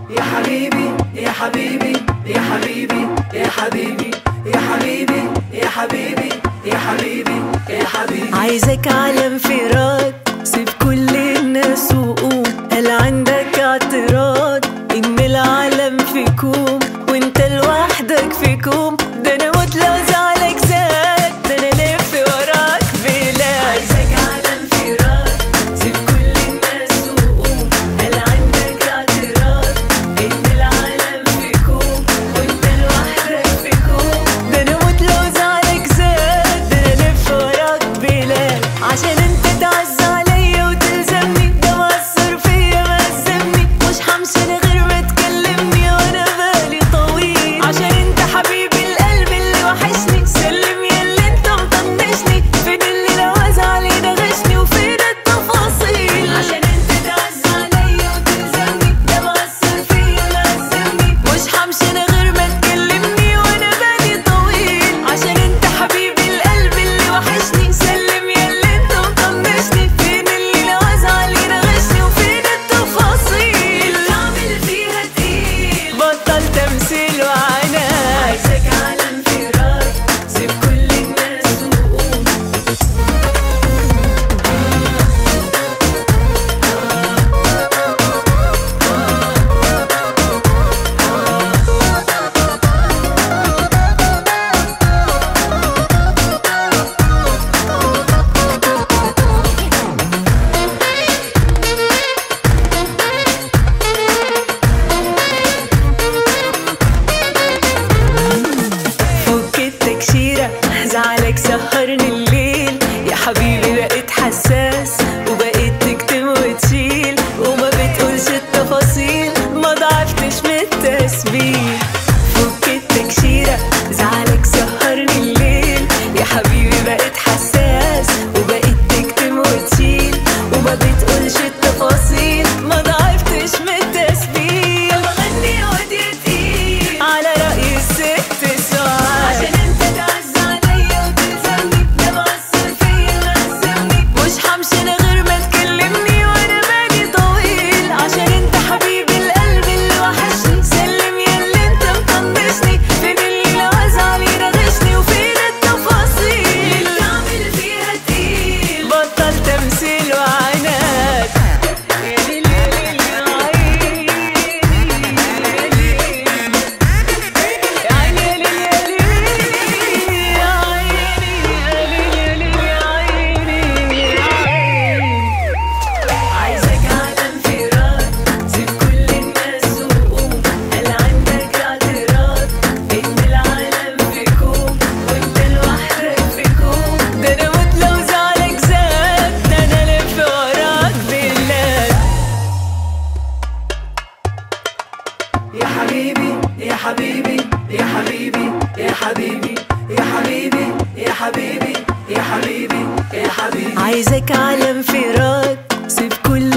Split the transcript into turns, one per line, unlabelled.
يا حبيبي يا حبيبي يا حبيبي يا حبيبي يا حبيبي يا حبيبي يا حبيبي يا حبيبي.
عايزك على انفراد، سيب كل الناس وقوم. هل عندك اعتراض ان العالم في كوم وانت لوحدك في كوم؟ ده انا موت لو زعلك زاد، ده انا لف وراك بلاد. عايزك على انفراد، سيب كل الناس وقوم. هل عندك اعتراض ان العالم في كوم وانت لوحدك في كوم؟ ده انا موت لو زعلك زاد، ده انا لف وراك بلاد. عشان انت تعز عليا وتلزمني، ده مأثر فيا مأزمني. مش همشي انا غير ما تكلمني وانا بالي طويل. عشان انت حبيبي القلب اللي وحشني، سلم ياللي انت مطنشني. فين اللي لو ازعل ينغشني وفين التفاصيل؟ عشان انت تعز عليا وتلزمني، ده مأثر فيا مأزمني. مش همشي انا غير ما تكلمني وانا بالي طويل. عشان انت حبيبي القلب اللي وحشني، سلم ياللي انت مطنشني. فين اللي لو ازعل ينغشني وفين التفاصيل؟ اعمل فيها تقيل، بطل تمثيل وعناد. عايزك على انفراد، سيب كل الناس وقوم. فك التكشيرة، زعلك سهرني الليل. يا حبيبي بقيت حساس وبقيت تكتم وتشيل، وما بتقولش التفاصيل، ما ضعفتش من التسبيح. فك التكشيرة، زعلك سهرني الليل. يا حبيبي بقيت حساس وبقيت تكتم وتشيل، وما بتقولش التفاصيل، ما ضعفتش من التسبيح. بغني ودي تقيل على رأي الست سعاد. عشان انت تعز عليا وتلزمني، ده مأثر فيا مأزمني. مش همشي انا غير ما تكلمني وانا بالي طويل. عشان انت حبيبي القلب اللي وحشني، سلم ياللي انت مطنشني. فين اللي لو ازعل ينغشني وفين التفاصيل؟ اعمل فيها تقيل، بطل تمثيل وعناد. يا ليل يا ليل يا عيني، يا عيني يا ليل يا ليل يا عيني، يا ليل يا ليل يا عيني يا عيني. عايزك على انفراد، سيب كل الناس وقوم. هل عندك اعتراض ان العالم في كوم وانت لوحدك في كوم؟ ده انا موت لو زعلك زاد، ده انا لف وراك بلاد.
يا حبيبي يا حبيبي يا حبيبي يا حبيبي يا حبيبي يا حبيبي يا حبيبي يا حبيبي.
عايزك على انفراد، سيب كل